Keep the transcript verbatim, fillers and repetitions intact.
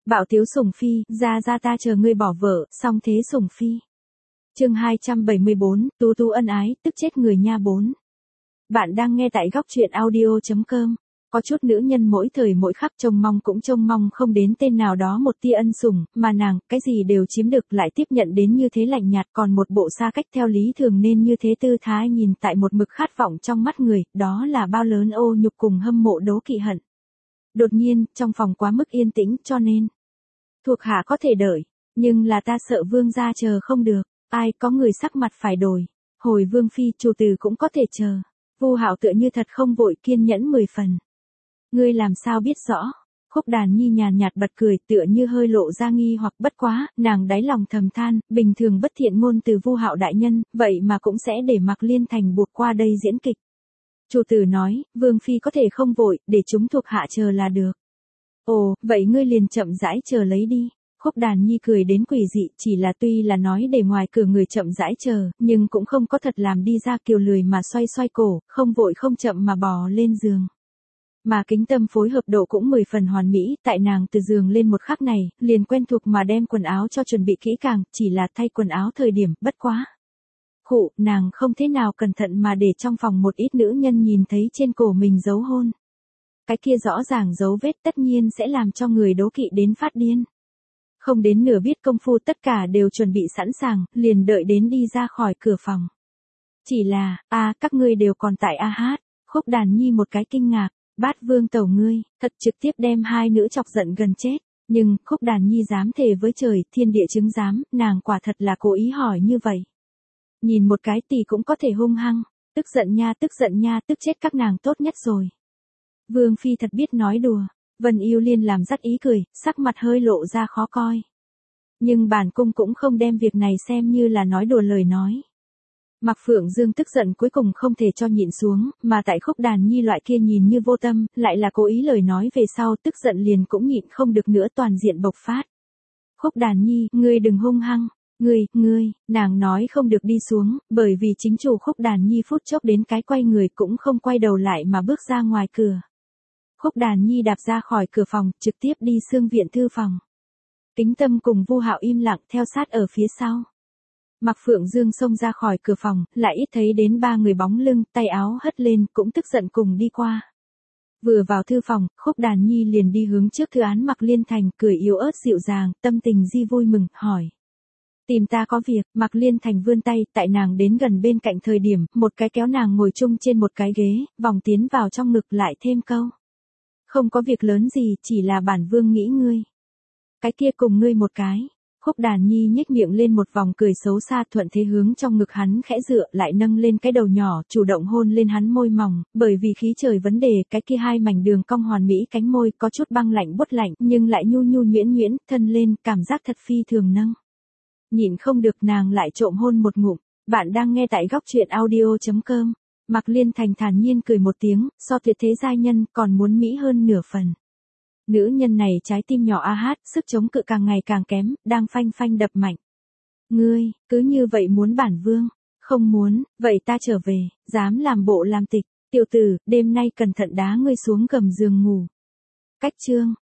Bạo tiếu sủng phi, ra ra ta chờ ngươi bỏ vợ, xong thế sủng phi. Chương hai trăm bảy mươi bốn, tú tú ân ái, tức chết người nha bốn. Bạn đang nghe tại góc truyện audio chấm com. Có chút nữ nhân mỗi thời mỗi khắc trông mong cũng trông mong không đến tên nào đó một tia ân sủng, mà nàng, cái gì đều chiếm được lại tiếp nhận đến như thế lạnh nhạt, còn một bộ xa cách theo lý thường nên như thế tư thái nhìn tại một mực khát vọng trong mắt người, đó là bao lớn ô nhục cùng hâm mộ đố kỵ hận. Đột nhiên, trong phòng quá mức yên tĩnh cho nên, thuộc hạ có thể đợi, nhưng là ta sợ vương gia chờ không được, ai có người sắc mặt phải đổi. Hồi vương phi chủ tử cũng có thể chờ. Vu Hạo tựa như thật không vội kiên nhẫn mười phần. Ngươi làm sao biết rõ? Khúc Đàn Nhi nhàn nhạt bật cười tựa như hơi lộ ra nghi hoặc bất quá, nàng đáy lòng thầm than, bình thường bất thiện ngôn từ Vu Hạo đại nhân, vậy mà cũng sẽ để Mạc Liên Thành buộc qua đây diễn kịch. Chủ tử nói, vương phi có thể không vội, để chúng thuộc hạ chờ là được. Ồ, vậy ngươi liền chậm rãi chờ lấy đi. Khúc Đàn Nhi cười đến quỷ dị, chỉ là tuy là nói để ngoài cửa người chậm rãi chờ, nhưng cũng không có thật làm đi ra kiều lười mà xoay xoay cổ, không vội không chậm mà bò lên giường. Mà Kính Tâm phối hợp độ cũng mười phần hoàn mỹ, tại nàng từ giường lên một khắc này, liền quen thuộc mà đem quần áo cho chuẩn bị kỹ càng, chỉ là thay quần áo thời điểm, bất quá. Khụ, nàng không thế nào cẩn thận mà để trong phòng một ít nữ nhân nhìn thấy trên cổ mình dấu hôn. Cái kia rõ ràng dấu vết tất nhiên sẽ làm cho người đố kỵ đến phát điên. Không đến nửa biết công phu tất cả đều chuẩn bị sẵn sàng, liền đợi đến đi ra khỏi cửa phòng. Chỉ là, a các ngươi đều còn tại a hát, Khúc Đàn Nhi một cái kinh ngạc, Bát Vương tẩu ngươi, thật trực tiếp đem hai nữ chọc giận gần chết, nhưng Khúc Đàn Nhi dám thề với trời, thiên địa chứng giám, nàng quả thật là cố ý hỏi như vậy. Nhìn một cái tỷ cũng có thể hung hăng, tức giận nha tức giận nha tức chết các nàng tốt nhất rồi. Vương phi thật biết nói đùa. Vân Yêu Liên làm dắt ý cười, sắc mặt hơi lộ ra khó coi. Nhưng bản cung cũng không đem việc này xem như là nói đùa lời nói. Mạc Phượng Dương tức giận cuối cùng không thể cho nhịn xuống, mà tại Khúc Đàn Nhi loại kia nhìn như vô tâm, lại là cố ý lời nói về sau tức giận liền cũng nhịn không được nữa toàn diện bộc phát. Khúc Đàn Nhi, ngươi đừng hung hăng, ngươi, ngươi, nàng nói không được đi xuống, bởi vì chính chủ Khúc Đàn Nhi phút chốc đến cái quay người cũng không quay đầu lại mà bước ra ngoài cửa. Khúc Đàn Nhi đạp ra khỏi cửa phòng, trực tiếp đi xương viện thư phòng. Kính Tâm cùng Vu Hạo im lặng theo sát ở phía sau. Mạc Phượng Dương xông ra khỏi cửa phòng, lại ít thấy đến ba người bóng lưng, tay áo hất lên, cũng tức giận cùng đi qua. Vừa vào thư phòng, Khúc Đàn Nhi liền đi hướng trước thư án Mạc Liên Thành, cười yếu ớt dịu dàng, tâm tình di vui mừng, hỏi. Tìm ta có việc, Mạc Liên Thành vươn tay, tại nàng đến gần bên cạnh thời điểm, một cái kéo nàng ngồi chung trên một cái ghế, vòng tiến vào trong ngực lại thêm câu. Không có việc lớn gì, chỉ là bản vương nghĩ ngươi. Cái kia cùng ngươi một cái. Khúc Đàn Nhi nhếch miệng lên một vòng cười xấu xa thuận thế hướng trong ngực hắn khẽ dựa lại nâng lên cái đầu nhỏ, chủ động hôn lên hắn môi mỏng, bởi vì khí trời vấn đề, cái kia hai mảnh đường cong hoàn mỹ cánh môi có chút băng lạnh buốt lạnh, nhưng lại nhu nhu nhuyễn nhuyễn, thân lên, cảm giác thật phi thường nâng. Nhịn không được nàng lại trộm hôn một ngụm. Bạn đang nghe tại góc truyện audio chấm com. Mạc Liên Thành thản nhiên cười một tiếng, so tuyệt thế giai nhân còn muốn mỹ hơn nửa phần. Nữ nhân này trái tim nhỏ a hát, sức chống cự càng ngày càng kém, đang phanh phanh đập mạnh. Ngươi, cứ như vậy muốn bản vương? Không muốn, vậy ta trở về, dám làm bộ làm tịch, tiểu tử, đêm nay cẩn thận đá ngươi xuống gầm giường ngủ. Cách chương,